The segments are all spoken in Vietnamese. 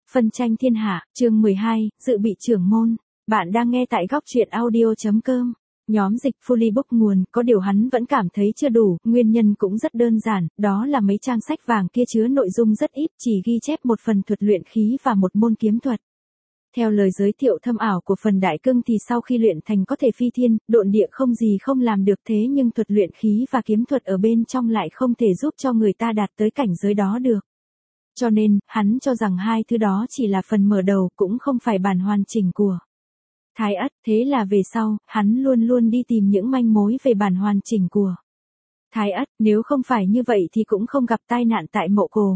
Phân tranh thiên hạ, chương 12, dự bị trưởng môn. Bạn đang nghe tại góc truyện audio.com. Nhóm dịch Fully Book nguồn, có điều hắn vẫn cảm thấy chưa đủ, nguyên nhân cũng rất đơn giản, đó là mấy trang sách vàng kia chứa nội dung rất ít, chỉ ghi chép một phần thuật luyện khí và một môn kiếm thuật. Theo lời giới thiệu thâm ảo của phần đại cương thì sau khi luyện thành có thể phi thiên, độn địa không gì không làm được, thế nhưng thuật luyện khí và kiếm thuật ở bên trong lại không thể giúp cho người ta đạt tới cảnh giới đó được. Cho nên, hắn cho rằng hai thứ đó chỉ là phần mở đầu, cũng không phải bản hoàn chỉnh của Thái Ất. Thế là về sau, hắn luôn luôn đi tìm những manh mối về bản hoàn chỉnh của Thái Ất, nếu không phải như vậy thì cũng không gặp tai nạn tại Mộ Cổ.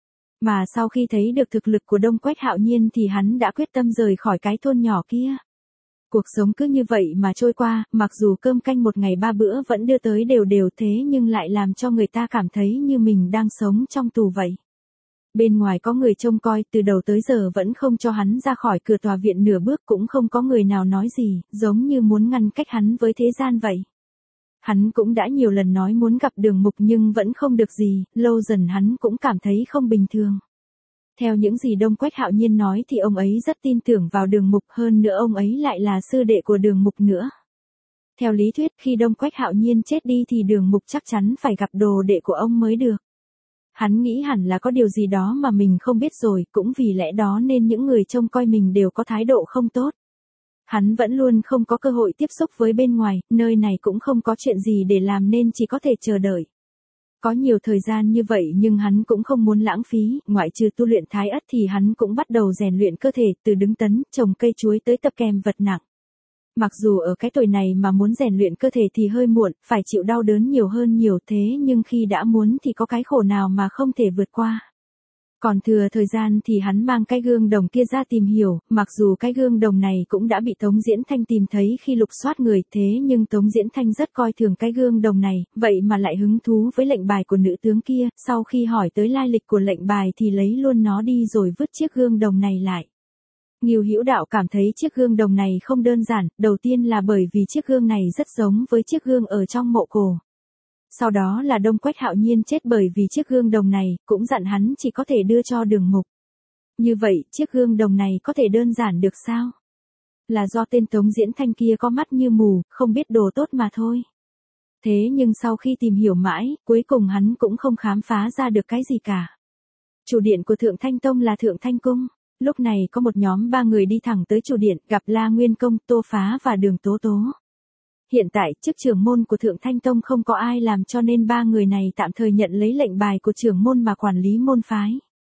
Mà sau khi thấy được thực lực của Đông Quách Hạo Nhiên thì hắn đã quyết tâm rời khỏi cái thôn nhỏ kia. Cuộc sống cứ như vậy mà trôi qua, mặc dù cơm canh một ngày 3 bữa vẫn đưa tới đều đều thế nhưng lại làm cho người ta cảm thấy như mình đang sống trong tù vậy. Bên ngoài có người trông coi, từ đầu tới giờ vẫn không cho hắn ra khỏi cửa tòa viện nửa bước, cũng không có người nào nói gì, giống như muốn ngăn cách hắn với thế gian vậy. Hắn cũng đã nhiều lần nói muốn gặp Đường Mục nhưng vẫn không được gì, lâu dần hắn cũng cảm thấy không bình thường. Theo những gì Đông Quách Hạo Nhiên nói thì ông ấy rất tin tưởng vào Đường Mục, hơn nữa ông ấy lại là sư đệ của Đường Mục nữa. Theo lý thuyết khi Đông Quách Hạo Nhiên chết đi thì Đường Mục chắc chắn phải gặp đồ đệ của ông mới được. Hắn nghĩ hẳn là có điều gì đó mà mình không biết rồi, cũng vì lẽ đó nên những người trông coi mình đều có thái độ không tốt. Hắn vẫn luôn không có cơ hội tiếp xúc với bên ngoài, nơi này cũng không có chuyện gì để làm nên chỉ có thể chờ đợi. Có nhiều thời gian như vậy nhưng hắn cũng không muốn lãng phí, ngoại trừ tu luyện Thái Ất thì hắn cũng bắt đầu rèn luyện cơ thể, từ đứng tấn, trồng cây chuối tới tập kèm vật nặng. Mặc dù ở cái tuổi này mà muốn rèn luyện cơ thể thì hơi muộn, phải chịu đau đớn nhiều hơn nhiều, thế nhưng khi đã muốn thì có cái khổ nào mà không thể vượt qua. Còn thừa thời gian thì hắn mang cái gương đồng kia ra tìm hiểu, mặc dù cái gương đồng này cũng đã bị Tống Diễn Thanh tìm thấy khi lục soát người, thế nhưng Tống Diễn Thanh rất coi thường cái gương đồng này, vậy mà lại hứng thú với lệnh bài của nữ tướng kia, sau khi hỏi tới lai lịch của lệnh bài thì lấy luôn nó đi rồi vứt chiếc gương đồng này lại. Ngưu Hữu Đạo cảm thấy chiếc gương đồng này không đơn giản, đầu tiên là bởi vì chiếc gương này rất giống với chiếc gương ở trong Mộ Cổ. Sau đó là Đông Quách Hạo Nhiên chết bởi vì chiếc gương đồng này, cũng dặn hắn chỉ có thể đưa cho Đường Mục. Như vậy, chiếc gương đồng này có thể đơn giản được sao? Là do tên Tống Diễn Thanh kia có mắt như mù, không biết đồ tốt mà thôi. Thế nhưng sau khi tìm hiểu mãi, cuối cùng hắn cũng không khám phá ra được cái gì cả. Chủ điện của Thượng Thanh Tông là Thượng Thanh Cung. Lúc này có một nhóm 3 người đi thẳng tới chủ điện, gặp La Nguyên Công, Tô Phá và Đường Tố Tố. Hiện tại, chức trưởng môn của Thượng Thanh Tông không có ai làm cho nên 3 người này tạm thời nhận lấy lệnh bài của trưởng môn mà quản lý môn phái.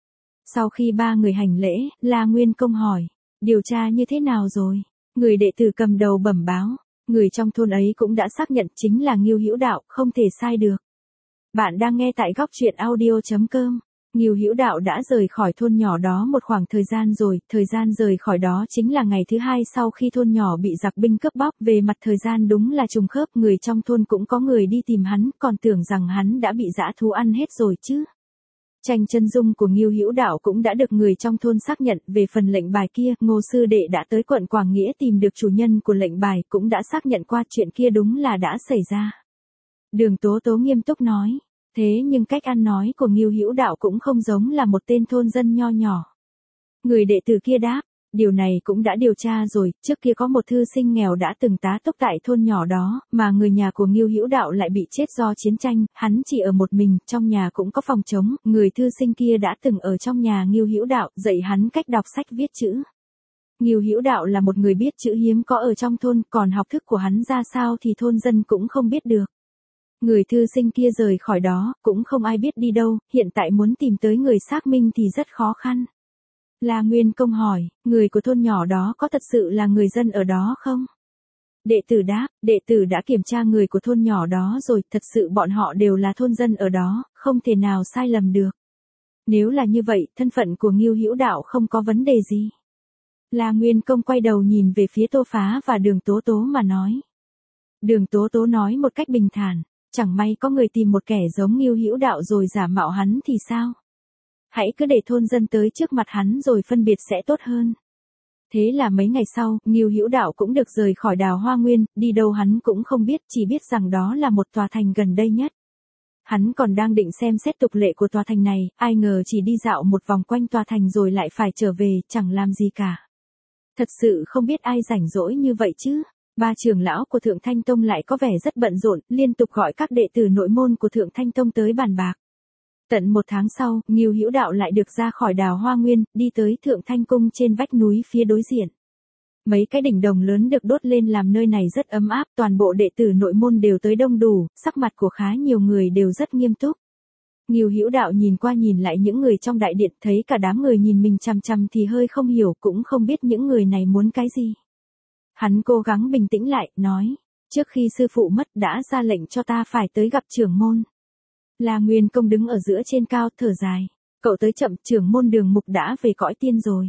Sau khi 3 người hành lễ, La Nguyên Công hỏi, điều tra như thế nào rồi? Người đệ tử cầm đầu bẩm báo, người trong thôn ấy cũng đã xác nhận chính là Ngưu Hữu Đạo, không thể sai được. Bạn đang nghe tại góc truyện audio.com. Ngưu Hữu Đạo đã rời khỏi thôn nhỏ đó một khoảng thời gian rồi, thời gian rời khỏi đó chính là ngày thứ 2 sau khi thôn nhỏ bị giặc binh cướp bóc, về mặt thời gian đúng là trùng khớp, người trong thôn cũng có người đi tìm hắn, còn tưởng rằng hắn đã bị dã thú ăn hết rồi chứ. Tranh chân dung của Ngưu Hữu Đạo cũng đã được người trong thôn xác nhận, về phần lệnh bài kia, Ngô sư đệ đã tới quận Quảng Nghĩa tìm được chủ nhân của lệnh bài, cũng đã xác nhận qua chuyện kia đúng là đã xảy ra. Đường Tố Tố nghiêm túc nói. Thế nhưng cách ăn nói của Ngưu Hữu Đạo cũng không giống là một tên thôn dân nho nhỏ. Người đệ tử kia đáp, điều này cũng đã điều tra rồi, trước kia có một thư sinh nghèo đã từng tá túc tại thôn nhỏ đó, mà người nhà của Ngưu Hữu Đạo lại bị chết do chiến tranh, hắn chỉ ở một mình, trong nhà cũng có phòng trống, người thư sinh kia đã từng ở trong nhà Ngưu Hữu Đạo, dạy hắn cách đọc sách viết chữ. Ngưu Hữu Đạo là một người biết chữ hiếm có ở trong thôn, còn học thức của hắn ra sao thì thôn dân cũng không biết được. Người thư sinh kia rời khỏi đó, cũng không ai biết đi đâu, hiện tại muốn tìm tới người xác minh thì rất khó khăn. La Nguyên Công hỏi, người của thôn nhỏ đó có thật sự là người dân ở đó không? Đệ tử đáp, đệ tử đã kiểm tra người của thôn nhỏ đó rồi, thật sự bọn họ đều là thôn dân ở đó, không thể nào sai lầm được. Nếu là như vậy, thân phận của Ngưu Hữu Đạo không có vấn đề gì. La Nguyên Công quay đầu nhìn về phía Tô Phá và Đường Tố Tố mà nói. Đường Tố Tố nói một cách bình thản. Chẳng may có người tìm một kẻ giống Ngưu Hữu Đạo rồi giả mạo hắn thì sao? Hãy cứ để thôn dân tới trước mặt hắn rồi phân biệt sẽ tốt hơn. Thế là mấy ngày sau, Ngưu Hữu Đạo cũng được rời khỏi Đào Hoa Nguyên, đi đâu hắn cũng không biết, chỉ biết rằng đó là một tòa thành gần đây nhất. Hắn còn đang định xem xét tục lệ của tòa thành này, ai ngờ chỉ đi dạo một vòng quanh tòa thành rồi lại phải trở về, chẳng làm gì cả. Thật sự không biết ai rảnh rỗi như vậy chứ. Ba trưởng lão của Thượng Thanh Tông lại có vẻ rất bận rộn, liên tục gọi các đệ tử nội môn của Thượng Thanh Tông tới bàn bạc. Tận 1 tháng sau, Ngưu Hữu Đạo lại được ra khỏi Đào Hoa Nguyên, đi tới Thượng Thanh Cung trên vách núi phía đối diện. Mấy cái đỉnh đồng lớn được đốt lên làm nơi này rất ấm áp, toàn bộ đệ tử nội môn đều tới đông đủ, sắc mặt của khá nhiều người đều rất nghiêm túc. Ngưu Hữu Đạo nhìn qua nhìn lại những người trong đại điện, thấy cả đám người nhìn mình chằm chằm thì hơi không hiểu, cũng không biết những người này muốn cái gì. Hắn cố gắng bình tĩnh lại, nói, trước khi sư phụ mất đã ra lệnh cho ta phải tới gặp trưởng môn. La Nguyên Công đứng ở giữa trên cao, thở dài, cậu tới chậm, trưởng môn Đường Mục đã về cõi tiên rồi.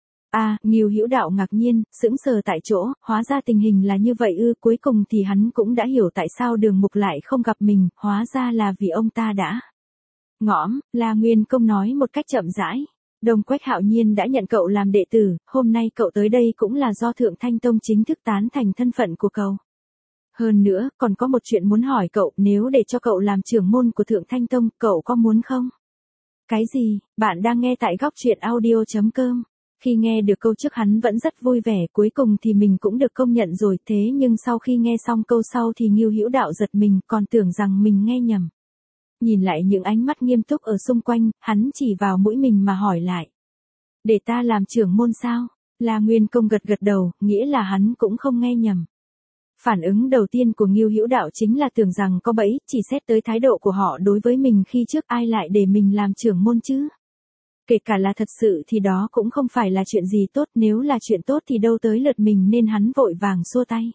Ngưu Hữu Đạo ngạc nhiên, sững sờ tại chỗ, hóa ra tình hình là như vậy ư, cuối cùng thì hắn cũng đã hiểu tại sao Đường Mục lại không gặp mình, hóa ra là vì ông ta đã ngõm. La Nguyên Công nói một cách chậm rãi. Đông Quách Hạo Nhiên đã nhận cậu làm đệ tử, hôm nay cậu tới đây cũng là do Thượng Thanh Tông chính thức tán thành thân phận của cậu. Hơn nữa, còn có một chuyện muốn hỏi cậu, nếu để cho cậu làm trưởng môn của Thượng Thanh Tông, cậu có muốn không? Cái gì? Bạn đang nghe tại góc truyện audio.com. Khi nghe được câu trước hắn vẫn rất vui vẻ, cuối cùng thì mình cũng được công nhận rồi, thế nhưng sau khi nghe xong câu sau thì Ngưu Hữu Đạo giật mình, còn tưởng rằng mình nghe nhầm. Nhìn lại những ánh mắt nghiêm túc ở xung quanh, hắn chỉ vào mũi mình mà hỏi lại. Để ta làm trưởng môn sao? La Nguyên Công gật gật đầu, nghĩa là hắn cũng không nghe nhầm. Phản ứng đầu tiên của Ngưu Hữu Đạo chính là tưởng rằng có bẫy, chỉ xét tới thái độ của họ đối với mình khi trước ai lại để mình làm trưởng môn chứ. Kể cả là thật sự thì đó cũng không phải là chuyện gì tốt, nếu là chuyện tốt thì đâu tới lượt mình, nên hắn vội vàng xua tay.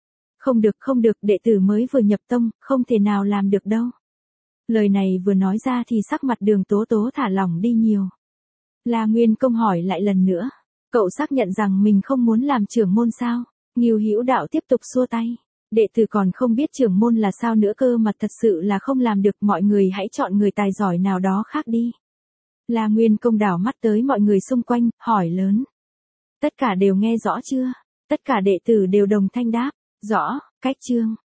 Không được, đệ tử mới vừa nhập tông, không thể nào làm được đâu. Lời này vừa nói ra thì sắc mặt Đường Tố Tố thả lỏng đi nhiều. La Nguyên Công hỏi lại lần nữa, cậu xác nhận rằng mình không muốn làm trưởng môn sao? Ngưu Hữu Đạo tiếp tục xua tay. Đệ tử còn không biết trưởng môn là sao nữa cơ mà, thật sự là không làm được, mọi người hãy chọn người tài giỏi nào đó khác đi. La Nguyên Công đảo mắt tới mọi người xung quanh, hỏi lớn. Tất cả đều nghe rõ chưa? Tất cả đệ tử đều đồng thanh đáp, rõ, cách chương.